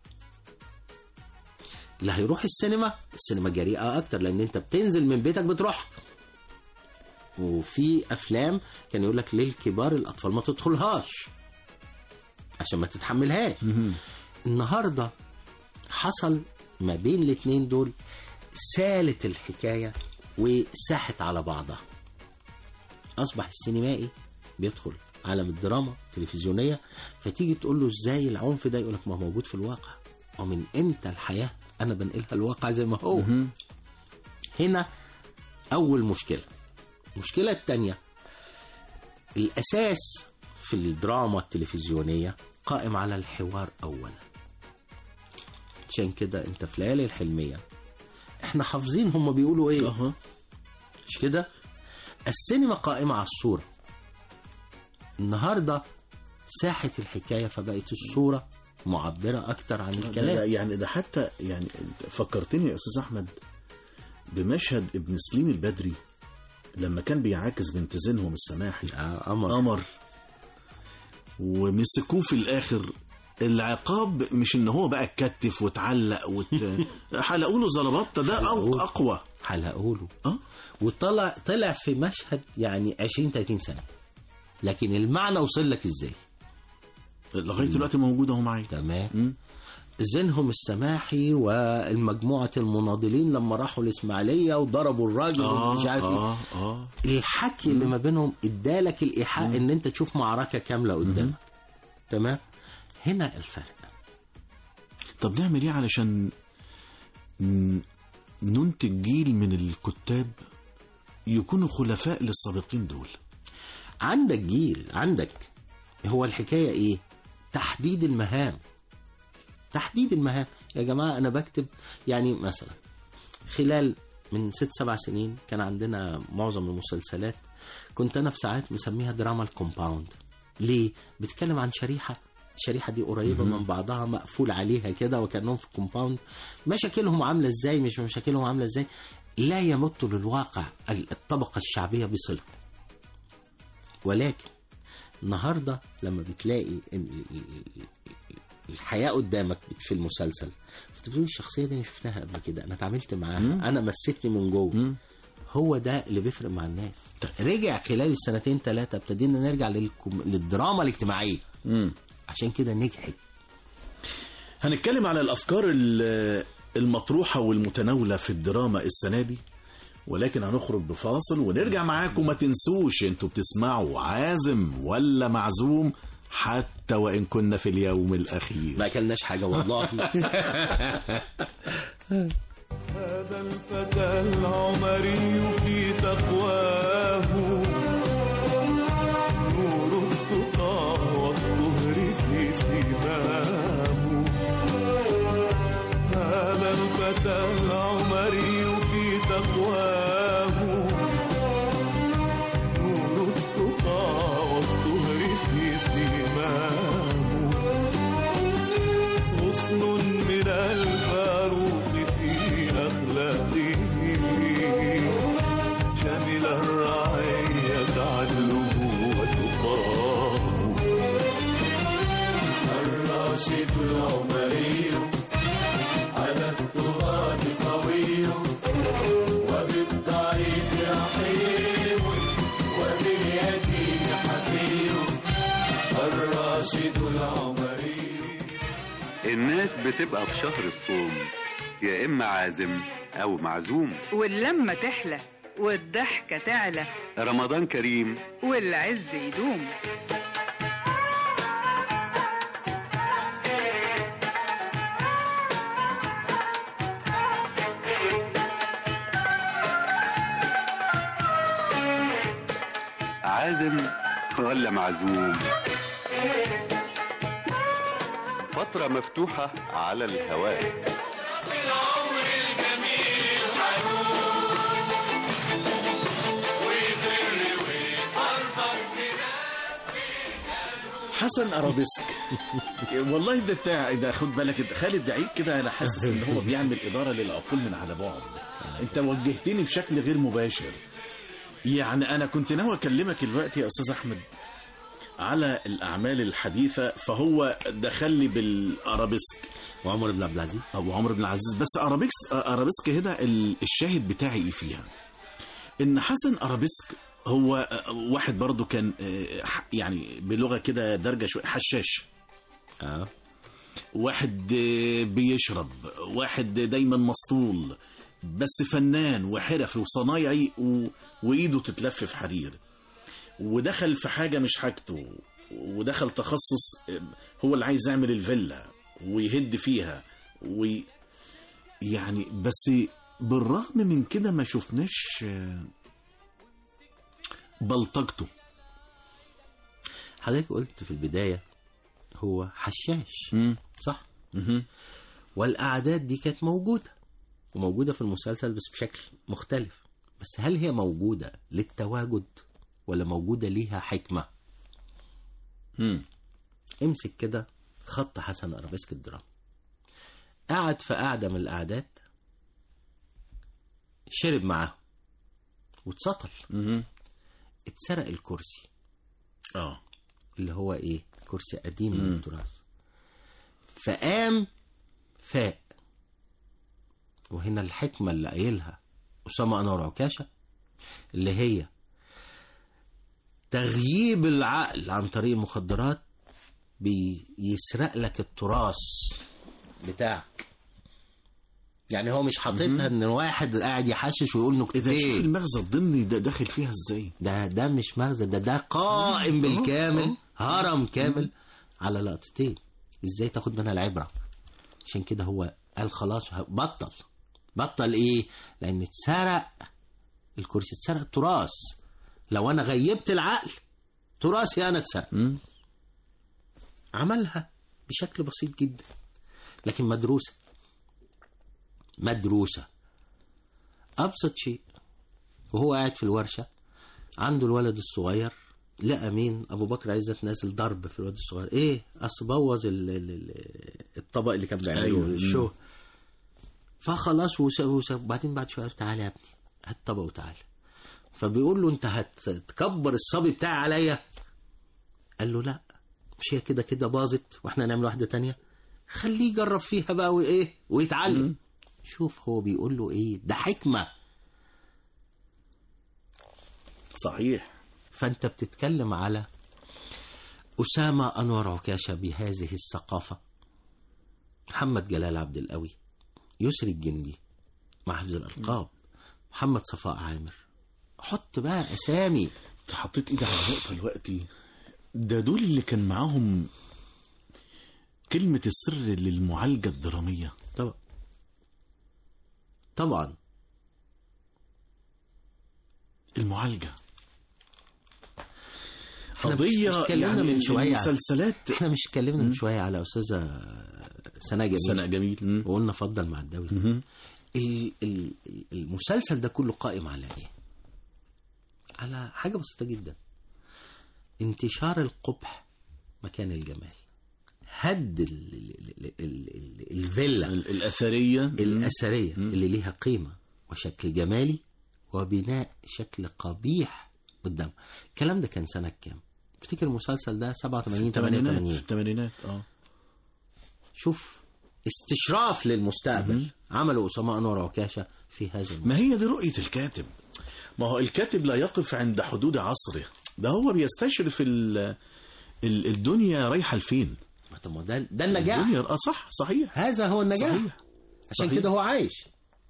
اللي هيروح السينما جريئة اكتر، لان انت بتنزل من بيتك بتروح. وفي افلام كان يقول لك للكبار الاطفال ما تدخلهاش عشان ما تتحملهاش. النهارده حصل ما بين الاثنين دول سالت الحكايه وساحت على بعضها. اصبح السينمائي بيدخل عالم الدراما التلفزيونيه، فتيجي تقول له ازاي العنف ده، يقول لك ما هو موجود في الواقع، ومن امتى الحياه انا بنقلها الواقع زي ما هو. هنا اول مشكله. المشكلة الثانية، الأساس في الدراما التلفزيونية قائم على الحوار أولا. عشان كده أنت في ليالي الحلمية احنا حافظين هم بيقولوا ايه. مش كده؟ السينما قائمة على الصورة. النهاردة ساحة الحكاية فبقت الصورة معبرة أكتر عن الكلام. يعني ده حتى يعني فكرتني يا أستاذ أحمد بمشهد ابن سليم البدري لما كان بيعاكس بنت زينهم السماحي قمر ومسكوه في الآخر. العقاب مش ان هو بقى اتكتف وتعلق حلقوا له زلبطه، ده اقوى. حلقوا له وطلع في مشهد يعني 20-30 سنه، لكن المعنى وصل لك ازاي لغايه دلوقتي موجوده اهو معايا. تمام. زينهم السماحي والمجموعه المناضلين لما راحوا الاسماعيليه وضربوا الراجل مش عارف ايه. الحكي اللي ما بينهم ادالك الايحاء ان انت تشوف معركه كامله قدامك. تمام. هنا الفرق. طب نعمل ايه علشان ننتج جيل من الكتاب يكونوا خلفاء للسابقين دول؟ عندك جيل، عندك هو الحكاية ايه؟ تحديد المهام. تحديد المهام. يا جماعة انا بكتب يعني مثلا خلال من 6-7 سنين كان عندنا معظم المسلسلات كنت انا في ساعات مسميها دراما الكومباوند. ليه؟ بتكلم عن شريحة، الشريحة دي قريبة من بعضها، مقفول عليها كده وكأنهم في كومباوند. مشاكلهم عاملة ازاي، مش مشاكلهم عاملة ازاي، لا يمت للواقع الطبقة الشعبية بصلة. ولكن النهاردة لما بتلاقي الحياة قدامك في المسلسل بتقول الشخصية دي شفتها قبل كده، انا اتعاملت معاها، انا مستني من جوه. هو ده اللي بيفرق مع الناس. رجع خلال 2-3 ابتدينا نرجع للدراما الاجتماعية. عشان كده نجحت. هنتكلم على الأفكار المطروحة والمتناولة في الدراما السنة دي، ولكن هنخرج بفاصل ونرجع معاكم. ما تنسوش انتوا بتسمعوا عازم ولا معزوم، حتى وإن كنا في اليوم الأخير. ما أكلناش حاجة والله. هذا الفتى العمري في تقواه نور التقى والطهر في سماه. هذا الفتى العمري في تقواه نور التقى والطهر في سماه. غصن من الفاروق في أخلاقه شمل الرعية عدله وتقاه. الراشد العمري نشيد العمري. الناس بتبقى في شهر الصوم يا إما عازم أو معزوم. واللمة تحلى والضحكة تعلى، رمضان كريم والعز يدوم. عازم ولا معزوم؟ فترة مفتوحة على الهواء. حسن أرابيسك. والله ده بتاع ده، خد بالك خالد دعيد كده، انا حاسس ان هو بيعمل إدارة للعقول من على بعد. انت وجهتني بشكل غير مباشر. يعني انا كنت ناوي اكلمك دلوقتي يا استاذ احمد على الاعمال الحديثة، فهو دخلني بالأرابيسك وعمر بن عبد العزيز. ابو عمرو بن العزيز. بس أرابيسك هنا الشاهد بتاعي ايه فيها؟ ان حسن أرابيسك هو واحد برضو كان يعني بلغة كده درجة شوية حشاش. واحد بيشرب، واحد دايما مسطول، بس فنان وحرفي وصنايعي وإيده تتلف في حرير. ودخل في حاجة مش حاجته، ودخل تخصص هو اللي عايز يعمل الفيلا ويهد فيها يعني بس بالرغم من كده ما شفناش بلطجته. حضرتك قلت في البداية هو حشاش. صح. والأعداد دي كانت موجودة وموجودة في المسلسل بس بشكل مختلف. بس هل هي موجودة للتواجد ولا موجودة ليها حكمة؟ امسك كده خط حسن أرابيسك الدراما. قعد في قعدة من القعدات، شرب معاه واتسطل. اتسرق الكرسي اللي هو ايه، كرسي قديم من التراث. فقام فاق. وهنا الحكمة اللي قايلها أسامة أنور عكاشة، اللي هي تغييب العقل عن طريق المخدرات بيسرق لك التراث بتاعك. يعني هو مش حاططها ان واحد قاعد يحشش ويقول نكتتين. اذا شوف المغزى الضمني ده داخل فيها ازاي. ده مش مغزى، ده قائم بالكامل، هرم كامل على لقطتين. ازاي تاخد منها العبرة؟ عشان كده هو قال خلاص بطل ايه؟ لان اتسرق الكرسي، اتسرق التراث. لو انا غيبت العقل تراثي انا اتسرق. عملها بشكل بسيط جدا لكن مدروسة. أبسط شيء، وهو قاعد في الورشة عنده الولد الصغير، لقى مين؟ أبو بكر عزت نازل ضرب في الولد الصغير. إيه؟ أصل بوظ الطبق اللي كان بيعمله الشو. فخلاص وبعدين بعد شوية تعالى يا ابني هات الطبق وتعالى. فبيقول له أنت هتكبر الصبي بتاعي عليا؟ قال له لا، مش هي كده باظت واحنا نعمل واحدة تانية. خليه يجرب فيها بقى وإيه ويتعلم. شوف هو بيقول له ايه، ده حكمة. صحيح. فانت بتتكلم على أسامة أنور عكاشة بهذه الثقافة، محمد جلال عبد القوي، يسري الجندي مع حفظ الألقاب، محمد صفاء عامر. حط بقى أسامي. حطيت ايدي على نقطة دلوقتي. ده دول اللي كان معاهم كلمة السر للمعالجة الدرامية. طبعا المعالجة قضية يعني من شوية مسلسلات. احنا مش اتكلمنا من شوية على أستاذة سناء جميل وقلنا فضل مع الدولة. المسلسل ده كله قائم على ايه؟ على حاجة بسيطة جدا، انتشار القبح مكان الجمال. هد الفيلا الأثرية اللي ليها قيمة وشكل جمالي وبناء شكل قبيح قدام. الكلام ده كان سنة كام؟ افتكر المسلسل ده 87 88 الثمانينات. شوف استشراف للمستقبل عملوا أسامة أنور عكاشة في هذا ما هي دي رؤية الكاتب. ما هو الكاتب لا يقف عند حدود عصره، ده هو بيستشرف الدنيا رايحة لفين؟ طب ما ده النجاح. الدنيا صح، صحيح، هذا هو النجاح. صحيح. عشان صحيح. كده هو عايش.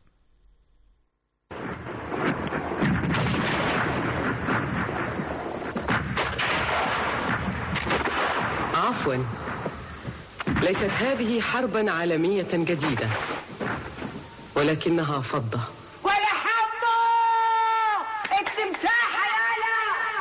عفوا، ليست هذه حربا عالمية جديدة، ولكنها فضة. ولا حمو التمساح حلاله.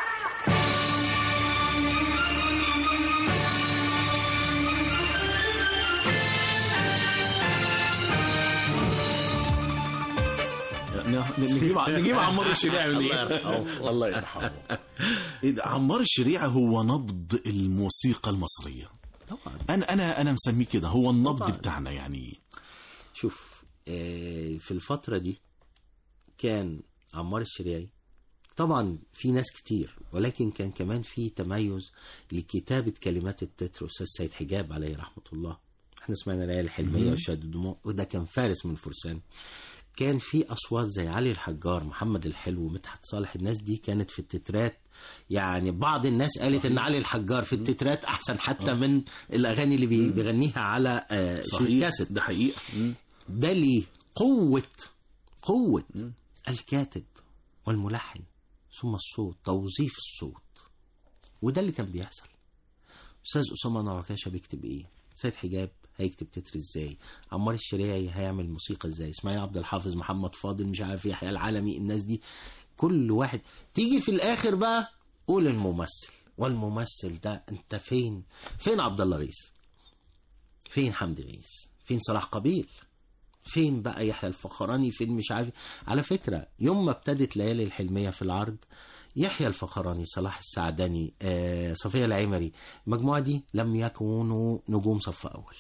نجيب عمار الشريعة من الله يرحمه. عمار الشريعة هو نبض الموسيقى المصرية طبعا. أنا مسميه كده، هو النبض طبعاً. بتاعنا يعني. شوف، في الفترة دي كان عمار الشريعي طبعا في ناس كتير، ولكن كان كمان في تميز لكتابة كلمات التتر أستاذ سيد حجاب عليه رحمة الله. احنا سمعنا ليالي الحلمية وشهد الدموع، وده كان فارس من فرسان. كان في أصوات زي علي الحجار، محمد الحلو، مدحت صالح. الناس دي كانت في التترات، يعني بعض الناس قالت صحيح. إن علي الحجار في التترات أحسن حتى من الأغاني اللي بيغنيها على كاسيت. ده حقيقة. ده ليه قوة الكاتب والملحن، ثم الصوت، توظيف الصوت. وده اللي كان بيحصل. أستاذ أسامة نعكاشة بيكتب إيه؟ سيد حجاب هيكتب تتر ازاي؟ عمار الشريعي هيعمل موسيقى ازاي؟ اسماعيل عبد الحافظ، محمد فاضل، مش عارف يحيى العالمي، الناس دي كل واحد. تيجي في الاخر بقى قول الممثل، والممثل ده انت فين عبد الله غيث؟ فين حمدي غيث؟ فين صلاح قبيل؟ فين بقى يحيى الفخراني؟ فين مش عارف. على فكرة يوم ما ابتدت ليالي الحلمية في العرض، يحيى الفخراني، صلاح السعدني، صفية العمري، المجموعة دي لم يكونوا نجوم صف أول.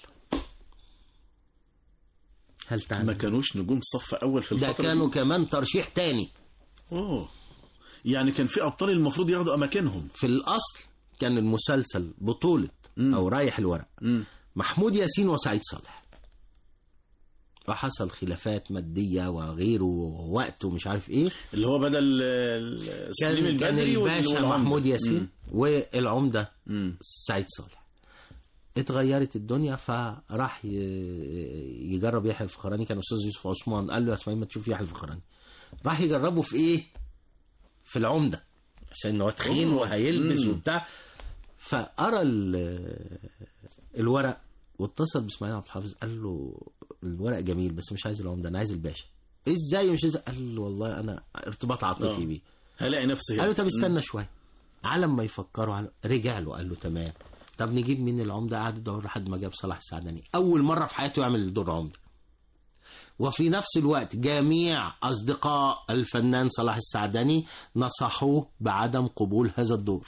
هل تعلم؟ ما كانوش نجوم صف أول في الفترة ده كانوا دي. كمان ترشيح تاني. يعني كان في أبطال المفروض ياخدوا أماكنهم. في الأصل كان المسلسل بطولة أو رايح الورق محمود ياسين وسعيد صالح، وحصل خلافات مادية وغيره ووقت ومش عارف ايه، اللي هو بدل سليم البدري الباشا محمود ياسين والعمدة سعيد صالح. اتغيرت الدنيا، فراح يجرب يحيى الفخراني. كان أستاذ يوسف عثمان قال له يا اسماعيل ما تشوف يحيى الفخراني. راح يجربه في ايه؟ في العمدة، عشان هو تخين وهيلبس وبتاع. فقرا الورق واتصل باسماعيل عبد الحافظ، قال له الورق جميل بس مش عايز العمدة، انا عايز الباشا. ازاي مش عايز؟ قال له والله انا ارتباط عاطفي بيه، هلاقي نفسي. قال له طب استنى شويه. على ما يفكروا رجع له قال له تمام، طب نجيب مين العمدة؟ قعد يدور لحد ما جاب صلاح السعدني، اول مره في حياته يعمل دور عمدة. وفي نفس الوقت جميع اصدقاء الفنان صلاح السعدني نصحوه بعدم قبول هذا الدور.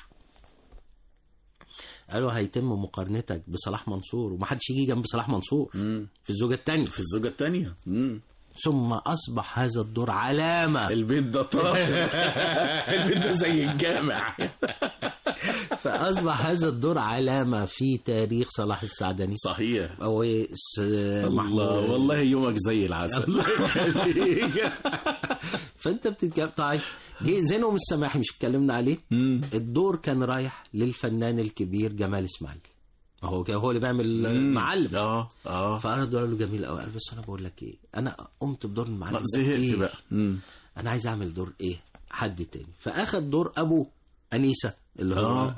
قالوا هيتم مقارنتك بصلاح منصور، ومحدش يجي جنب صلاح منصور في الزوجة الثانية. ثم أصبح هذا الدور علامة. البيت ده طار. البيت ده زي الجامع. فأصبح هذا الدور علامة في تاريخ صلاح السعدني. صحيح. الله والله يومك زي العسل. فأنت بتتكلم. طيب جه زينهم السماحي مش اتكلمنا عليه؟ الدور كان رايح للفنان الكبير جمال إسماعيل، هو اللي بيعمل معلم. فأنا دور له جميل قوي. بس أنا بقول لك إيه، أنا قمت بدور المعلم زهقت بقى. أنا عايز أعمل دور إيه حد تاني. فأخد دور أبو أنيسة اللي هو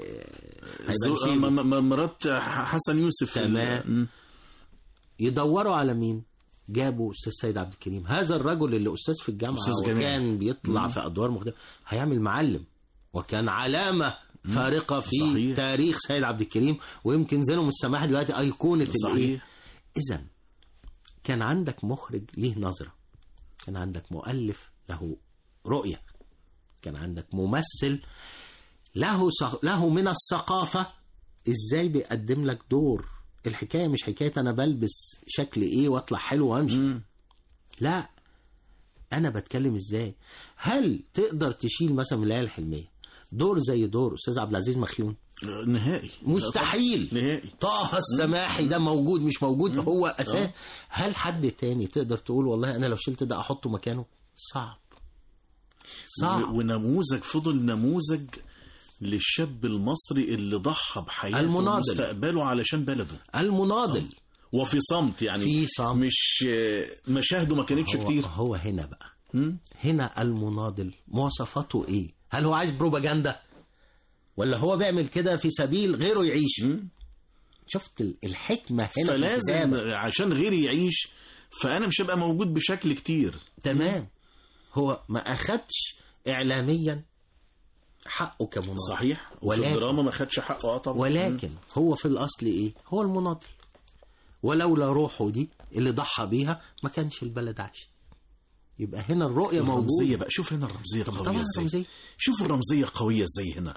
مرات حسن يوسف. تمام. يدوروا على مين؟ جابوا أستاذ سيد عبد الكريم، هذا الرجل اللي أستاذ في الجامعة وكان بيطلع في أدوار مختلفة، هيعمل معلم، وكان علامة فارقة في صحيح. تاريخ سيد عبد الكريم، ويمكن زينهم السماحي دلوقتي أيقونة الإيه. إذن كان عندك مخرج ليه نظرة، كان عندك مؤلف له رؤية، كان عندك ممثل له من الثقافة إزاي بيقدم لك دور. الحكاية مش حكاية أنا بلبس شكل إيه وأطلع حلو وأمشي. لا، أنا بتكلم إزاي. هل تقدر تشيل مثلا من الليالي الحلمية دور زي دور أستاذ عبد العزيز مخيون؟ نهائي، مستحيل. نهائي. طه السماحي ده موجود مش موجود، هو أساس. هل حد تاني تقدر تقول والله أنا لو شلت ده أحطه مكانه؟ صعب. ونموذج فضل نموذج للشاب المصري اللي ضحى بحياته المناضل. ومستقبله علشان بلده، المناضل وفي صمت يعني، في صمت. مش مشاهده ما كانتش كتير. هو هنا بقى هنا المناضل مواصفاته ايه؟ هل هو عايز بروباجندا ولا هو بيعمل كده في سبيل غيره يعيش؟ شفت الحكمة هنا؟ فلازم عشان غيري يعيش، فأنا مش هبقى موجود بشكل كتير. تمام. هو ما أخدش إعلاميا حقه كمناضل، صحيح، وفي الدراما ما خدش حقه طبعا. ولكن هو في الأصل إيه؟ هو المناضل، ولولا روحه دي اللي ضحى بيها ما كانش البلد عاشت. يبقى هنا الرؤية موجودة بقى. شوف هنا الرمزية قوية ازاي. رمزية. شوف الرمزية قوية ازاي هنا.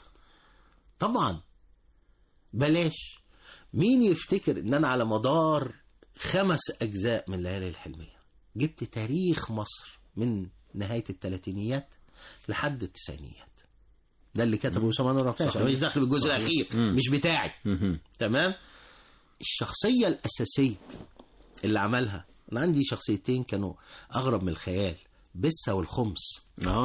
طبعا بلاش. مين يفتكر ان انا على مدار 5 أجزاء من ليالي الحلمية جبت تاريخ مصر من نهاية الثلاثينيات لحد التسعينيات؟ ده اللي كتبه أسامة أنور عكاش، انا مش داخل بالجزء الأخير، مش بتاعي. تمام. الشخصية الأساسية اللي عملها، أنا عندي شخصيتين كانوا أغرب من الخيال، بسة والخمس.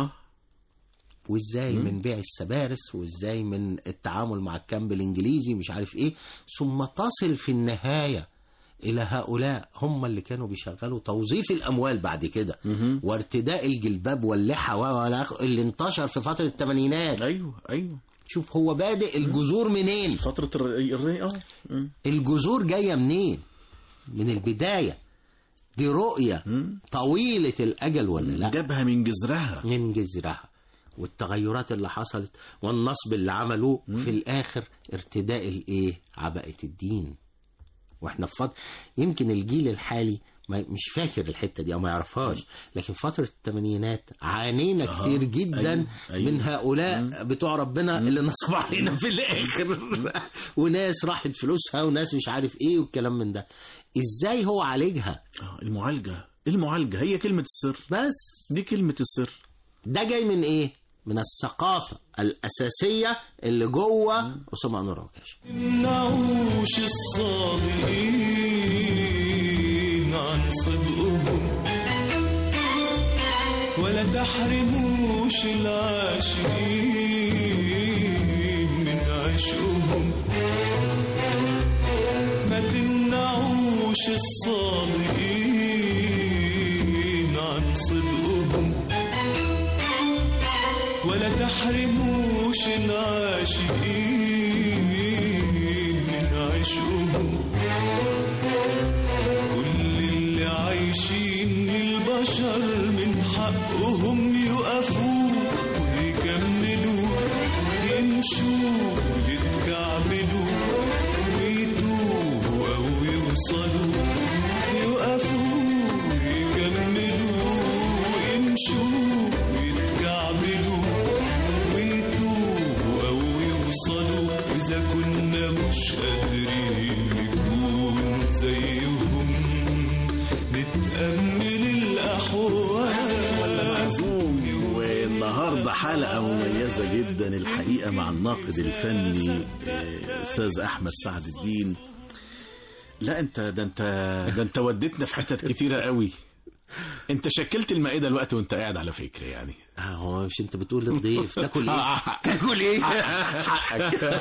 وإزاي من بيع السبارس، وإزاي من التعامل مع الكامب الإنجليزي مش عارف إيه، ثم تصل في النهاية إلى هؤلاء هم اللي كانوا بيشغلوا توظيف الأموال بعد كده، وارتداء الجلباب واللحى اللي انتشر في فترة الثمانينات. أيوه. شوف هو بادئ الجذور منين؟ فترة الجذور جاية منين؟ من البداية. دي رؤية طويلة الأجل ولا لا؟ جابها من جذرها. والتغيرات اللي حصلت والنصب اللي عملوه في الآخر ارتداء الإيه؟ عباءة الدين. واحنا في يمكن الجيل الحالي مش فاكر الحتة دي أو ما يعرفهاش، لكن فترة الثمانينات عانينا كتير جدا. أيوة. من هؤلاء بتوع ربنا اللي نصب علينا في الآخر وناس راحت فلوسها وناس مش عارف إيه والكلام من ده. إزاي هو عالجها؟ المعالجة هي كلمة السر، بس دي كلمة السر. ده جاي من إيه؟ من الثقافة الأساسية اللي جوه أسامة أنور عكاش. نعوش الصادقين عن صدقهم، ولا تحرموش العاشقين من عشقهم. ما تمنعوش الصادقين عن صدقهم، ولا تحرموش العاشقين من عشقهم. كل اللي عايشين للبشر من حقهم يقفوا ويكملوا، يمشوا ويتكعبلوا ويتوهوا أو يوصلوا. يقفوا ويكملوا ويمشوا ويتكعبلوا ويتوهوا أو يوصلوا. إذا كنا مش قادرين نكون زيهم نتأمل الأحوال. والنهاردة حلقة مميزة جدا الحقيقة مع الناقد الفني أستاذ أحمد سعد الدين. لا ده انت وديتنا في حتت كتيرة قوي. انت شكلت المائدة الوقت وانت قاعد على فكرة يعني. هو مش انت بتقول للضيف تاكل ايه؟ تاكل ايه؟ حقك.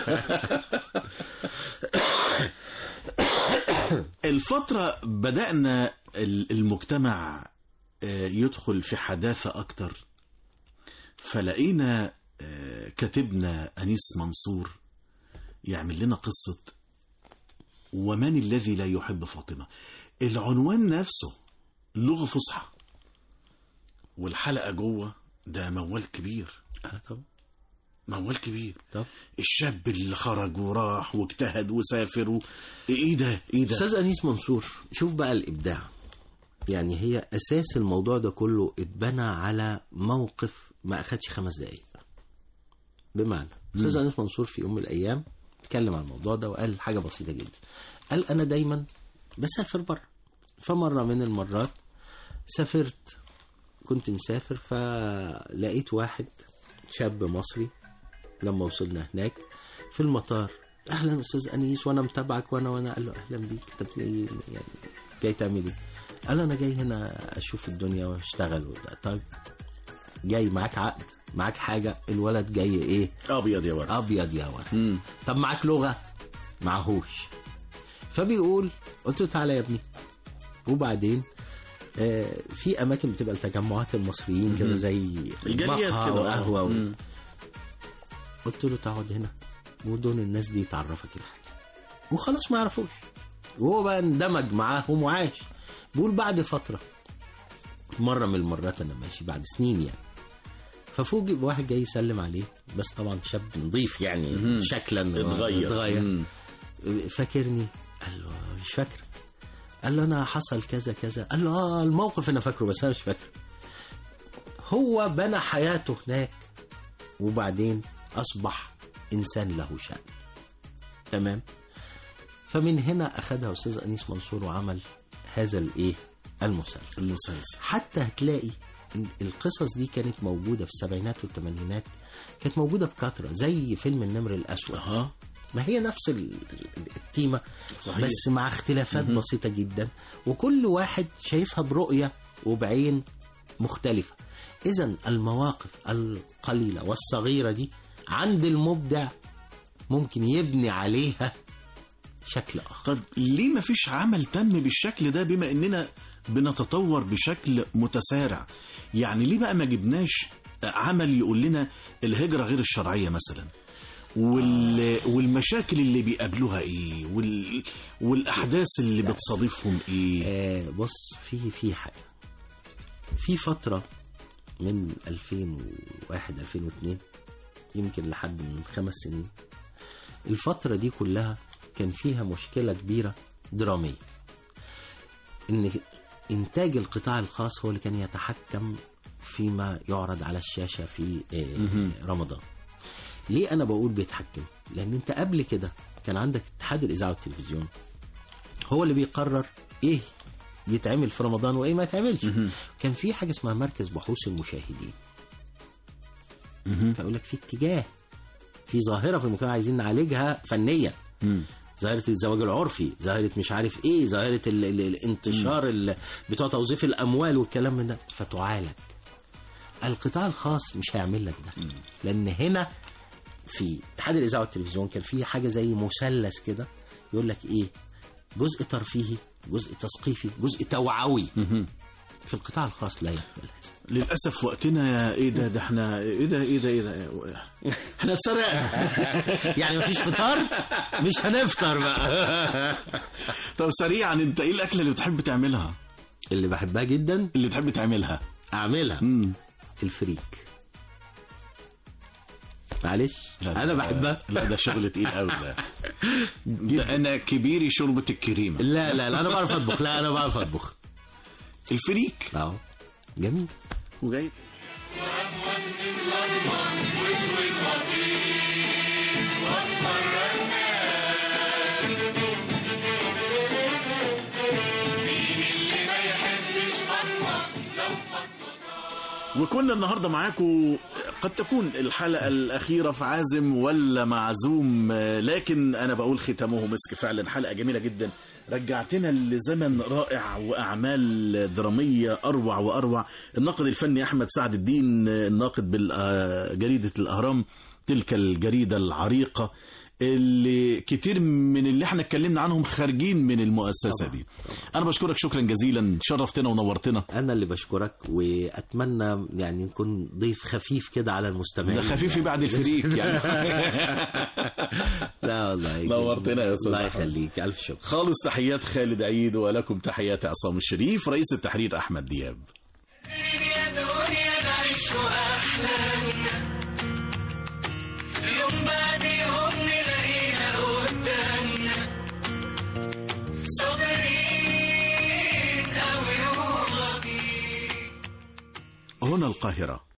الفترة بدأنا المجتمع يدخل في حداثة أكتر، فلقينا كاتبنا أنيس منصور يعمل لنا قصة ومن الذي لا يحب فاطمة. العنوان نفسه لغة فصحى، والحلقة جوه ده موال كبير. طبعا موال كبير. طب الشاب اللي خرج وراح واجتهد وسافر ايه ده أستاذ أنيس منصور. شوف بقى الإبداع، يعني هي أساس الموضوع ده كله اتبنى على موقف ما أخدش 5 دقايق. بمعنى أستاذ أنيس منصور في يوم من الأيام اتكلم عن الموضوع ده وقال حاجة بسيطة جدا. قال أنا دايما بسافر بره، فمرة من المرات سافرت، كنت مسافر فلقيت واحد شاب مصري. لما وصلنا هناك في المطار، أهلا أستاذ أنيس وأنا متابعك وأنا قال له أهلا بيك، أنت يعني جاي تعمل إيه؟ قال أنا جاي هنا أشوف الدنيا وأشتغل وده. طيب جاي معاك عقد؟ معاك حاجة، الولد جاي ايه؟ ابيض يا ورد. ابيض يا ورد. طب معاك لغة؟ معهوش. فبيقول قلت له تعالى يا ابني. وبعدين في اماكن بتبقى التجمعات المصريين كده زي الجاليات كده وقهوة قلت له تقعد هنا ودون الناس دي تعرفك الحاجة، وخلاص ما يعرفوش. وهو بقى اندمج معاهم وعاش. بيقول بعد فترة مرة من المرات أنا ماشي بعد سنين يعني، ففوجئ بواحد جاي يسلم عليه، بس طبعا شاب نظيف يعني شكلا اتغير. فاكرني؟ قال له مش فاكر. قال له أنا حصل كذا كذا. قال له الموقف أنا فاكره بس أنا مش فاكر. هو بنى حياته هناك وبعدين أصبح إنسان له شأن. تمام. فمن هنا أخذها أستاذ أنيس منصور وعمل هذا المسلسل. حتى هتلاقي القصص دي كانت موجودة في السبعينات والثمانينات، كانت موجودة بكثرة زي فيلم النمر الأسود. ما هي نفس التيمة صحيح. بس مع اختلافات بسيطة جدا، وكل واحد شايفها برؤية وبعين مختلفة. إذن المواقف القليلة والصغيرة دي عند المبدع ممكن يبني عليها شكل آخر. طب ليه ما فيش عمل تم بالشكل ده بما إننا بنتطور بشكل متسارع؟ يعني ليه بقى ما جبناش عمل يقول لنا الهجرة غير الشرعية مثلا، والمشاكل اللي بيقابلوها ايه، والأحداث اللي بتصادفهم ايه؟ بص في حاجة في فترة من 2001 2002 يمكن لحد من 5 سنين، الفترة دي كلها كان فيها مشكلة كبيرة درامية، إن إنتاج القطاع الخاص هو اللي كان يتحكم فيما يعرض على الشاشة في رمضان. ليه أنا بقول بيتحكم؟ لأن أنت قبل كده كان عندك اتحاد الإذاعة والتلفزيون هو اللي بيقرر إيه يتعمل في رمضان وإيه ما يتعملش. كان في حاجة اسمها مركز بحوث المشاهدين، فأقول لك في اتجاه، في ظاهرة في المجتمع عايزين نعالجها فنيا، ظاهرة الزواج العرفي، ظاهرة مش عارف ايه، ظاهرة الانتشار بتوع توظيف الأموال والكلام من ده، فتعالج. القطاع الخاص مش هيعمل لك ده، لأن هنا في اتحاد الإذاعة والتلفزيون كان في حاجة زي مثلث كده يقول لك ايه، جزء ترفيهي، جزء تثقيفي، جزء توعوي. في القطاع الخاص لا يقبل هذا للأسف. وقتنا ايه ده احنا ايه ده احنا اتسرقنا. يعني مفيش فطار، مش هنفطر بقى. طب سريعا، انت ايه الأكلة اللي بتحب تعملها؟ اللي بحبها جدا اللي بتحب تعملها اعملها الفريك. معلش انا بحبها. لا ده شغل تقيل قوي ده. انا كبيري شوربة الكريمة. لا انا بعرف اطبخ. لا انا بعرف اطبخ الفريك. جميل وجاي وكنا النهاردة معاكم. قد تكون الحلقة الأخيرة في عازم ولا معزوم، لكن أنا بقول ختامه مسك. فعلا حلقة جميلة جدا، رجعتنا لزمن رائع وأعمال درامية أروع وأروع. الناقد الفني أحمد سعد الدين، الناقد بجريدة الأهرام، تلك الجريدة العريقة اللي كتير من اللي احنا اتكلمنا عنهم خارجين من المؤسسة دي. انا بشكرك شكرا جزيلا، شرفتنا ونورتنا. انا اللي بشكرك، واتمنى يعني نكون ضيف خفيف كده على المستمعين. خفيف بعد الفريق يعني. لا والله نورتنا يا استاذ. الله يخليك، الف شكر. خالص تحيات خالد عيد، ولكم تحيات عصام الشريف، رئيس التحرير احمد دياب. هنا القاهرة.